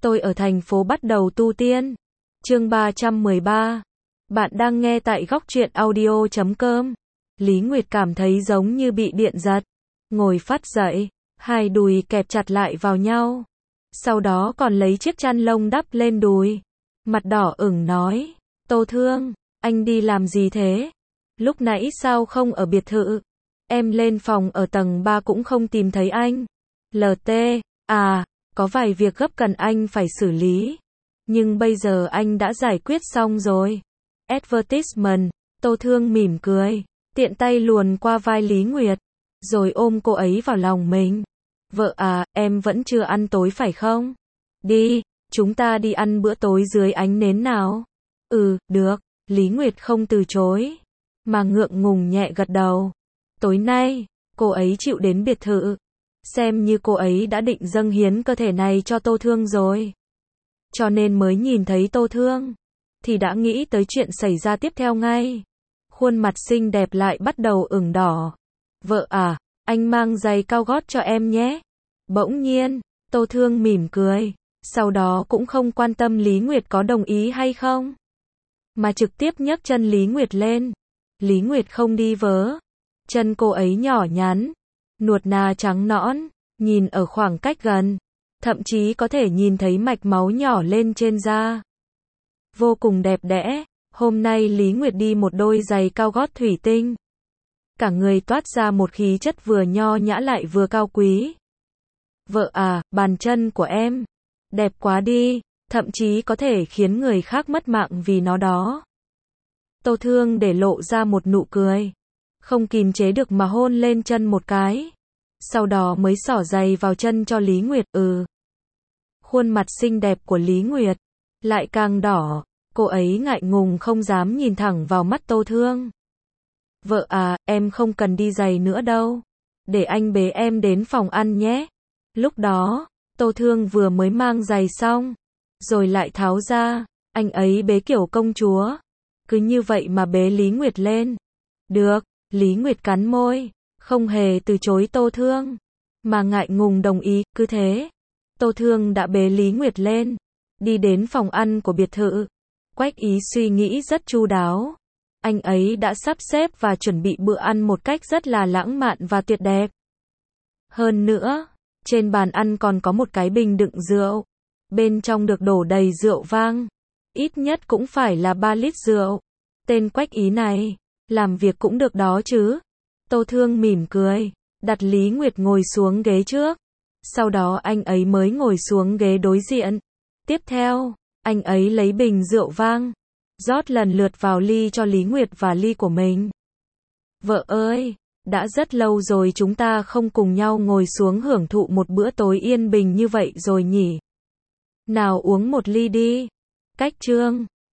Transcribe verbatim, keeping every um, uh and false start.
Tôi ở thành phố bắt đầu tu tiên. Chương ba trăm mười ba. Bạn đang nghe tại góc truyện audio chấm com. Lý Nguyệt cảm thấy giống như bị điện giật. Ngồi phắt dậy, hai đùi kẹp chặt lại vào nhau. Sau đó còn lấy chiếc chăn lông đắp lên đùi. Mặt đỏ ửng nói, Tô Thương, anh đi làm gì thế? Lúc nãy sao không ở biệt thự? Em lên phòng ở tầng ba cũng không tìm thấy anh. lờ tê, à, có vài việc gấp cần anh phải xử lý. Nhưng bây giờ anh đã giải quyết xong rồi. Advertisement, Tô Thương mỉm cười, tiện tay luồn qua vai Lý Nguyệt, rồi ôm cô ấy vào lòng mình. Vợ à, em vẫn chưa ăn tối phải không? Đi, chúng ta đi ăn bữa tối dưới ánh nến nào? Ừ, được, Lý Nguyệt không từ chối, mà ngượng ngùng nhẹ gật đầu. Tối nay, cô ấy chịu đến biệt thự. Xem như cô ấy đã định dâng hiến cơ thể này cho Tô Thương rồi. Cho nên mới nhìn thấy Tô Thương, thì đã nghĩ tới chuyện xảy ra tiếp theo ngay. Khuôn mặt xinh đẹp lại bắt đầu ửng đỏ. Vợ à, anh mang giày cao gót cho em nhé. Bỗng nhiên, Tô Thương mỉm cười, sau đó cũng không quan tâm Lý Nguyệt có đồng ý hay không, mà trực tiếp nhấc chân Lý Nguyệt lên. Lý Nguyệt không đi vớ. Chân cô ấy nhỏ nhắn, nuột nà trắng nõn, nhìn ở khoảng cách gần, thậm chí có thể nhìn thấy mạch máu nhỏ lên trên da. Vô cùng đẹp đẽ. Hôm nay Lý Nguyệt đi một đôi giày cao gót thủy tinh. Cả người toát ra một khí chất vừa nho nhã lại vừa cao quý. Vợ à, bàn chân của em đẹp quá đi, thậm chí có thể khiến người khác mất mạng vì nó đó. Tô Thương để lộ ra một nụ cười, không kìm chế được mà hôn lên chân một cái. Sau đó mới xỏ giày vào chân cho Lý Nguyệt. Ừ. Khuôn mặt xinh đẹp của Lý Nguyệt lại càng đỏ. Cô ấy ngại ngùng không dám nhìn thẳng vào mắt Tô Thương. Vợ à, em không cần đi giày nữa đâu. Để anh bế em đến phòng ăn nhé. Lúc đó, Tô Thương vừa mới mang giày xong, rồi lại tháo ra. Anh ấy bế kiểu công chúa. Cứ như vậy mà bế Lý Nguyệt lên. Được, Lý Nguyệt cắn môi, không hề từ chối Tô Thương, mà ngại ngùng đồng ý. Cứ thế, Tô Thương đã bế Lý Nguyệt lên, đi đến phòng ăn của biệt thự. Quách Ý suy nghĩ rất chu đáo. Anh ấy đã sắp xếp và chuẩn bị bữa ăn một cách rất là lãng mạn và tuyệt đẹp. Hơn nữa, trên bàn ăn còn có một cái bình đựng rượu. Bên trong được đổ đầy rượu vang. Ít nhất cũng phải là ba lít rượu. Tên Quách Ý này, làm việc cũng được đó chứ. Tô Thương mỉm cười, đặt Lý Nguyệt ngồi xuống ghế trước. Sau đó anh ấy mới ngồi xuống ghế đối diện. Tiếp theo, anh ấy lấy bình rượu vang, rót lần lượt vào ly cho Lý Nguyệt và ly của mình. Vợ ơi, đã rất lâu rồi chúng ta không cùng nhau ngồi xuống hưởng thụ một bữa tối yên bình như vậy rồi nhỉ? Nào uống một ly đi. Cách chương